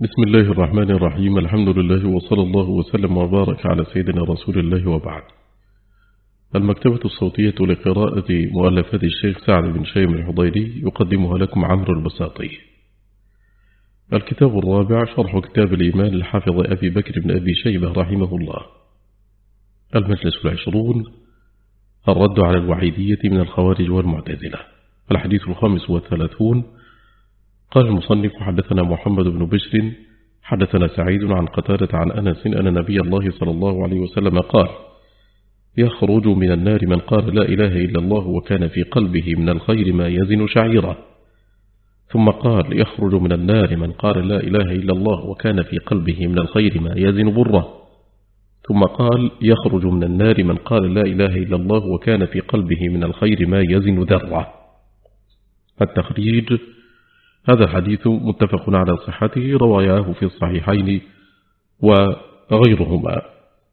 بسم الله الرحمن الرحيم. الحمد لله وصلى الله وسلم وبارك على سيدنا رسول الله وبعد. المكتبة الصوتية لقراءة مؤلفات الشيخ سعد بن شيم الحضيري يقدمها لكم عمرو البساطي. الكتاب الرابع شرح كتاب الإيمان للحافظ أبي بكر بن أبي شيبة رحمه الله. المجلس 20 الرد على الوعيدية من الخوارج والمعتزلة. الحديث 35. قال المصنف: حدثنا محمد بن بشر حدثنا سعيد عن قتادة عن أنس أن نبي الله صلى الله عليه وسلم قال: يخرج من النار من قال لا إله إلا الله وكان في قلبه من الخير ما يزن شعيرة. ثم قال: يخرج من النار من قال لا إله إلا الله وكان في قلبه من الخير ما يزن بره. ثم قال: يخرج من النار من قال لا إله إلا الله وكان في قلبه من الخير ما يزن ذرة. التخريج: هذا الحديث متفق على صحته، رواياه في الصحيحين وغيرهما.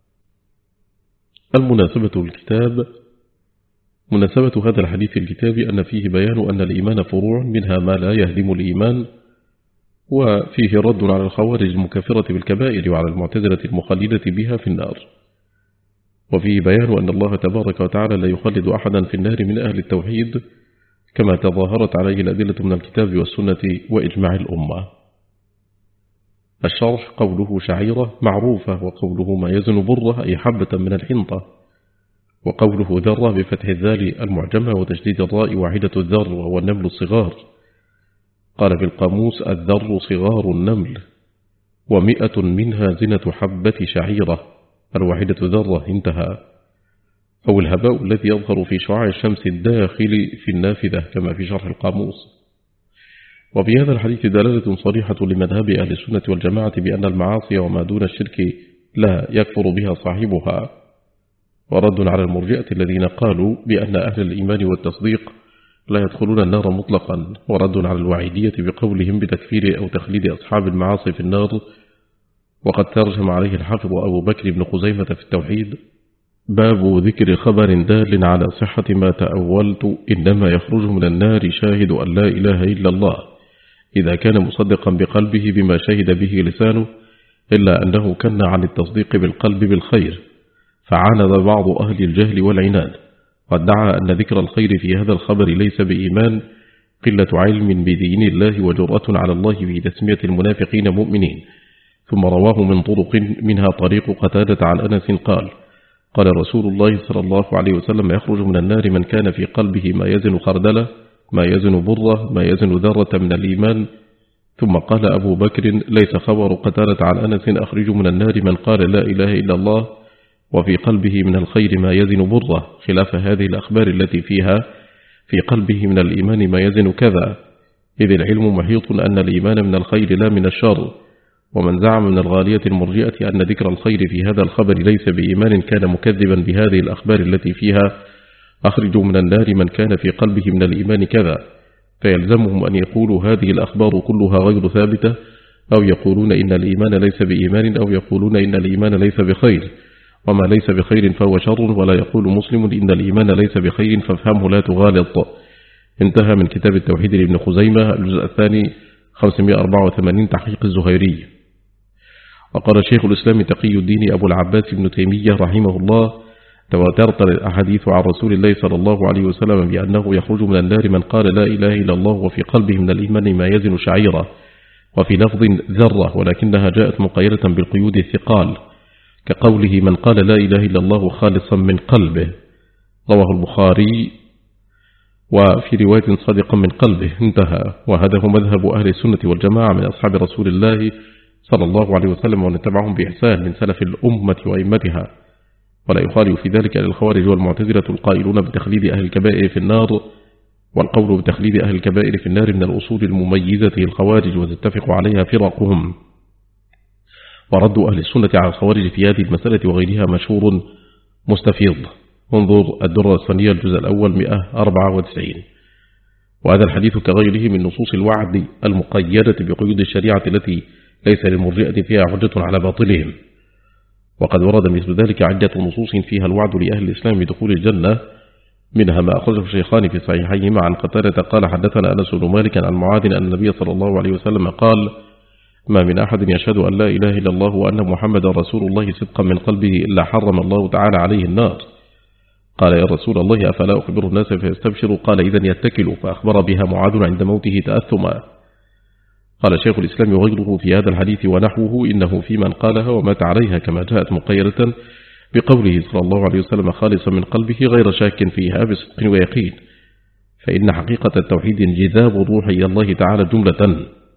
المناسبة الكتاب: مناسبة هذا الحديث الكتاب أن فيه بيان أن الإيمان فروع، منها ما لا يهدم الإيمان، وفيه رد على الخوارج المكفرة بالكبائر وعلى المعتزلة المخلدة بها في النار. وفيه بيان أن الله تبارك وتعالى لا يخلد أحدا في النار من أهل التوحيد كما تظاهرت عليه الأدلة من الكتاب والسنة وإجماع الأمة. الشرح: قوله شعيرة معروفة، وقوله ما يزن بره أي حبة من الحنطة، وقوله ذرة بفتح الذال المعجمة وتشديد الراء واحدة الذر وهو النمل الصغار. قال في القاموس: الذر صغار النمل، 100 منها زنة حبة شعيرة، الواحدة ذرة. انتهى. أو الهباء الذي يظهر في شعاع الشمس الداخل في النافذة كما في شرح القاموس. وفي هذا الحديث دلالة صريحة لمذهب أهل السنة والجماعة بأن المعاصي وما دون الشرك لا يكفر بها صاحبها، ورد على المرجئة الذين قالوا بأن أهل الإيمان والتصديق لا يدخلون النار مطلقا، ورد على الوعيدية بقولهم بتكفير أو تخليد أصحاب المعاصي في النار. وقد ترجم عليه الحافظ أبو بكر بن خزيمة في التوحيد: باب ذكر خبر دال على صحة ما تأولت: إنما يخرج من النار شاهد أن لا إله إلا الله إذا كان مصدقا بقلبه بما شهد به لسانه، إلا أنه كان عن التصديق بالقلب بالخير، فعاند بعض أهل الجهل والعناد، وادعى أن ذكر الخير في هذا الخبر ليس بإيمان، قلة علم بدين الله وجرأة على الله في تسمية المنافقين مؤمنين. ثم رواه من طرق، منها طريق قتادة عن أنس قال: قال رسول الله صلى الله عليه وسلم: يخرج من النار من كان في قلبه ما يزن خردلة، ما يزن بره، ما يزن ذرة من الإيمان. ثم قال أبو بكر: ليس خبر قتادة عن أنس أخرج من النار من قال لا إله إلا الله وفي قلبه من الخير ما يزن بره، خلاف هذه الأخبار التي فيها في قلبه من الإيمان ما يزن كذا، إذ العلم محيط أن الإيمان من الخير لا من الشر. ومن زعم من الغالية المرجئة أن ذكر الخير في هذا الخبر ليس بإيمان كان مكذبا بهذه الأخبار التي فيها أخرج من النار من كان في قلبه من الإيمان كذا، فيلزمهم أن يقولوا هذه الأخبار كلها غير ثابتة، أو يقولون إن الإيمان ليس بإيمان، أو يقولون إن الإيمان ليس بخير، وما ليس بخير فهو شر. ولا يقول مسلم إن الإيمان ليس بخير فافهمه لا تغالط. انتهى من كتاب التوحيد لابن خزيمة، الجزء الثاني 584، تحقيق الزهيري. وقال شيخ الإسلام تقي الدين أبو العباس بن تيمية رحمه الله: تواترت الأحاديث عن رسول الله صلى الله عليه وسلم بأنه يخرج من النار من قال لا إله إلا الله وفي قلبه من الإيمان ما يزن شعيرة، وفي لفظ ذرة، ولكنها جاءت مقيدة بالقيود الثقال، كقوله من قال لا إله إلا الله خالصا من قلبه، رواه البخاري، وفي رواية صادقا من قلبه. انتهى. وهذا هو مذهب أهل السنة والجماعة من أصحاب رسول الله صلى الله عليه وسلم ومن تبعهم بإحسان من سلف الأمة وإمتها، ولا يخالف في ذلك الخوارج والمعتزلة القائلون بتخليد أهل الكبائر في النار. والقول بتخليد أهل الكبائر في النار من الأصول المميزة للخوارج، وتتفق عليها فرقهم. ورد أهل السنة على الخوارج في هذه المسألة وغيرها مشهور مستفيض. انظر الدرة الثانية الجزء الأول 194. وهذا الحديث كغيره من نصوص الوعد المقيدة بقيود الشريعة التي ليس للمرجئة فيها حجة على باطلهم. وقد ورد مثل ذلك عدة نصوص فيها الوعد لأهل الإسلام بدخول الجنة، منها ما أخرجه الشيخان في صحيحيهما عن قتادة قال: حدثنا أنس بن مالك عن معاذ أن النبي صلى الله عليه وسلم قال: ما من أحد يشهد أن لا إله إلا الله وأن محمد رسول الله صدقا من قلبه إلا حرم الله تعالى عليه النار. قال يا رسول الله أفلا أخبر الناس فيستبشروا؟ قال إذن يتكلوا. فأخبر بها معاذ عند موته تأثما. قال شيخ الإسلام وغيره في هذا الحديث ونحوه إنه في من قالها ومات عليها كما جاءت مقيرة بقوله صلى الله عليه وسلم خالصا من قلبه غير شاك فيها بصدق ويقين، فإن حقيقة التوحيد انجذاب الروح إلى الله تعالى جملة.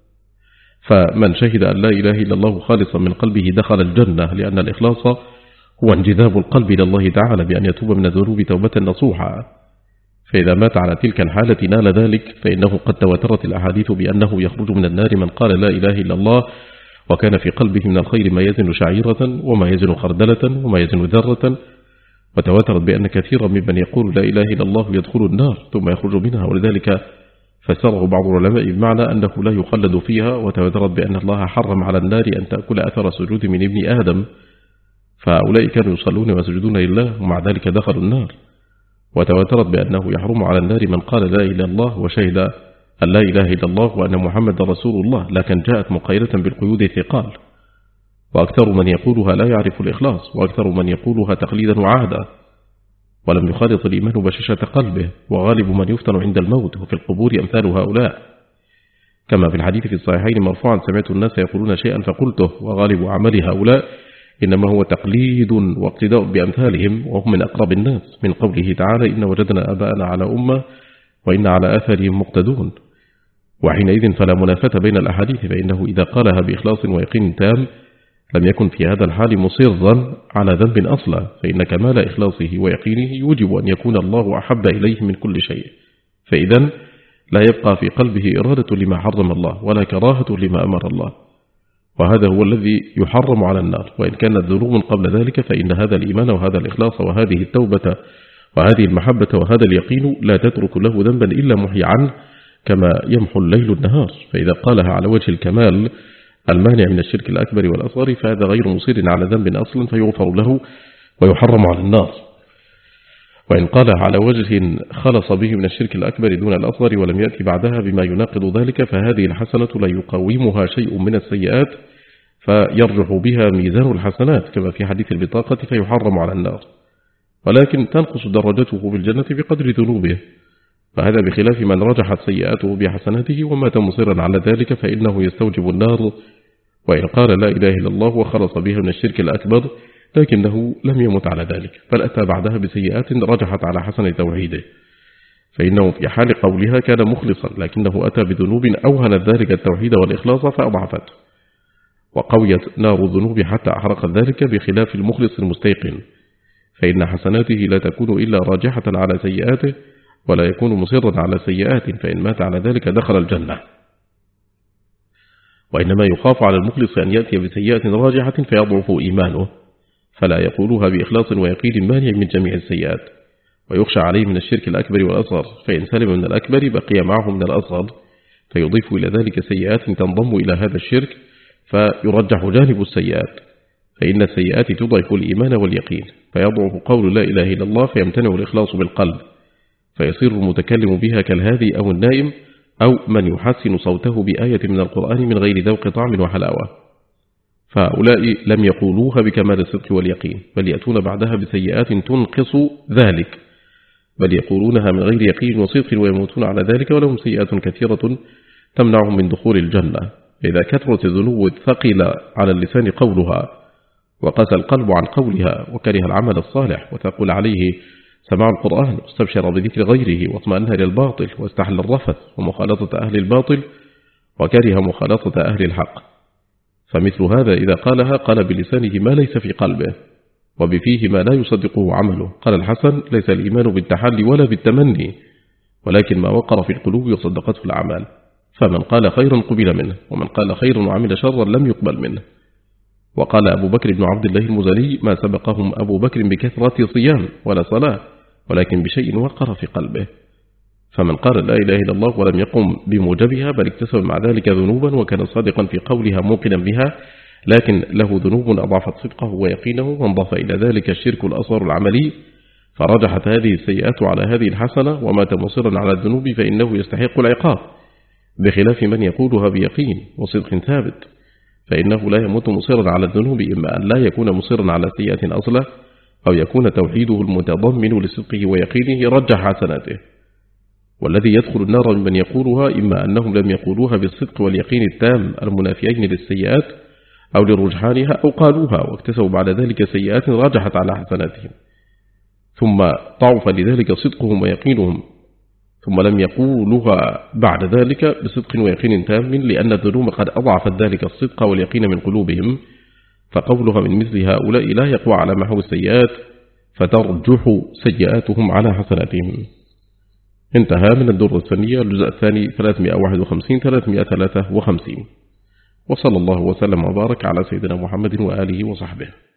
فمن شهد أن لا إله إلا الله خالصا من قلبه دخل الجنة، لأن الإخلاص هو انجذاب القلب إلى الله تعالى بأن يتوب من الذنوب توبة نصوحا. فإذا مات على تلك الحالة نال ذلك، فإنه قد تواترت الأحاديث بأنه يخرج من النار من قال لا إله إلا الله وكان في قلبه من الخير ما يزن شعيرة وما يزن خردلة وما يزن ذرة. وتواترت بأن كثيرا ممن يقول لا إله إلا الله يدخل النار ثم يخرج منها، ولذلك فسره بعض العلماء بمعنى أنه لا يخلد فيها. وتواترت بأن الله حرم على النار أن تأكل أثر سجود من ابن آدم، فأولئك كانوا يصلون ويسجدون لله ومع ذلك دخلوا النار. وتواترت بأنه يحرم على النار من قال لا إله إلا الله وشهد أن لا إله إلا الله وأن محمد رسول الله، لكن جاءت مقيدة بالقيود ثقال. وأكثر من يقولها لا يعرف الإخلاص، وأكثر من يقولها تقليدا وعادة، ولم يخالط الإيمان بشاشة قلبه. وغالب من يفتن عند الموت وفي القبور أمثال هؤلاء، كما في الحديث في الصحيحين مرفوعا سمعت الناس يقولون شيئا فقلته. وغالب عمل هؤلاء إنما هو تقليد واقتداء بأمثالهم، وهم من أقرب الناس من قوله تعالى إن وجدنا أباءنا على أمة وإن على آثارهم مقتدون. وحينئذ فلا منافاة بين الأحاديث، فإنه إذا قالها بإخلاص ويقين تام لم يكن في هذا الحال مصرا على ذنب أصلا، فإن كمال إخلاصه ويقينه يوجب أن يكون الله أحب إليه من كل شيء. فإذا لا يبقى في قلبه إرادة لما حرم الله ولا كراهة لما أمر الله، وهذا هو الذي يحرم على النار. وإن كانت ذنوب قبل ذلك فإن هذا الإيمان وهذا الإخلاص وهذه التوبة وهذه المحبة وهذا اليقين لا تترك له ذنبا إلا محي عنه كما يمحو الليل النهار. فإذا قالها على وجه الكمال المانع من الشرك الأكبر والأصغر فهذا غير مصير على ذنب أصلا فيغفر له ويحرم على النار. وإن قالها على وجه خلص به من الشرك الأكبر دون الأصغر ولم يأتي بعدها بما يناقض ذلك فهذه الحسنة لا يقومها شيء من السيئات فيرجح بها ميزان الحسنات كما في حديث البطاقة فيحرم على النار، ولكن تنقص درجته في الجنة بقدر ذنوبه. فهذا بخلاف من رجحت سيئاته بحسناته ومات مصيرا على ذلك فإنه يستوجب النار. وإن قال لا إله إلا الله وخلص بها من الشرك الأكبر لكنه لم يمت على ذلك بل أتى بعدها بسيئات رجحت على حسن توحيده، فإنه في حال قولها كان مخلصا لكنه أتى بذنوب أوهنت ذلك التوحيد والإخلاص فأضعفت، وقويت نار الذنوب حتى أحرقت ذلك بخلاف المخلص المستيقن، فإن حسناته لا تكون إلا راجحة على سيئاته ولا يكون مصرا على سيئات، فإن مات على ذلك دخل الجنة. وإنما يخاف على المخلص أن يأتي بسيئات راجحة فيضعف إيمانه، فلا يقولها بإخلاص ويقين مانع من جميع السيئات، ويخشى عليه من الشرك الأكبر والأصغر، فإن سلم من الأكبر بقي معه من الأصغر فيضيف إلى ذلك سيئات تنضم إلى هذا الشرك فيرجح جانب السيئات، فإن السيئات تضعف الإيمان واليقين، فيضعف قول لا إله إلا الله فيمتنع الإخلاص بالقلب، فيصير المتكلم بها كالهادي أو النائم أو من يحسن صوته بآية من القرآن من غير ذوق طعم وحلاوة. فهؤلاء لم يقولوها بكمال الصدق واليقين بل يأتون بعدها بسيئات تنقص ذلك، بل يقولونها من غير يقين وصدق ويموتون على ذلك ولهم سيئات كثيرة تمنعهم من دخول الجنة. إذا كثرت الذنوب ثقل على اللسان قولها وقسى القلب عن قولها وكره العمل الصالح وتقول عليه سماع القرآن واستبشر بذكر غيره واطمأن للباطل واستحل الرفث ومخالطة أهل الباطل وكره مخالطة أهل الحق، فمثل هذا إذا قالها قال بلسانه ما ليس في قلبه وبفيه ما لا يصدقه عمله. قال الحسن ليس الإيمان بالتحلي ولا بالتمني ولكن ما وقر في القلوب وصدقته الأعمال، فمن قال خيرا قبل منه ومن قال خيرا وعمل شرا لم يقبل منه. وقال أبو بكر بن عبد الله المزني ما سبقهم أبو بكر بكثرة صيام ولا صلاة ولكن بشيء وقر في قلبه، فمن قال لا إله إلا الله ولم يقم بموجبها بل اكتسب مع ذلك ذنوبا وكان صادقا في قولها موقنا بها لكن له ذنوب أضعفت صدقه ويقينه وانضاف إلى ذلك الشرك الأصغر العملي فرجحت هذه السيئات على هذه الحسنة ومات مصرا على الذنوب فإنه يستحق العقاب، بخلاف من يقولها بيقين وصدق ثابت فإنه لا يموت مصرا على الذنوب، إما أن لا يكون مصرا على سيئات أصلا، أو يكون توحيده المتضمن لصدقه ويقينه رجح حسناته. والذي يدخل النار ممن يقولها إما أنهم لم يقولوها بالصدق واليقين التام المنافيين للسيئات أو لرجحانها، أو قالوها واكتسبوا بعد ذلك سيئات راجحت على حسناتهم، ثم ضعف لذلك صدقهم ويقينهم، ثم لم يقولها بعد ذلك بصدق ويقين تام، لأن الذنوب قد أضعفت ذلك الصدق واليقين من قلوبهم، فقولها من مثل هؤلاء لا يقوى على محو السيئات، فترجح سيئاتهم على حسناتهم. انتهى من الدرة الثانية الجزء الثاني 351-353. وصلى الله وسلم وبارك على سيدنا محمد وآله وصحبه.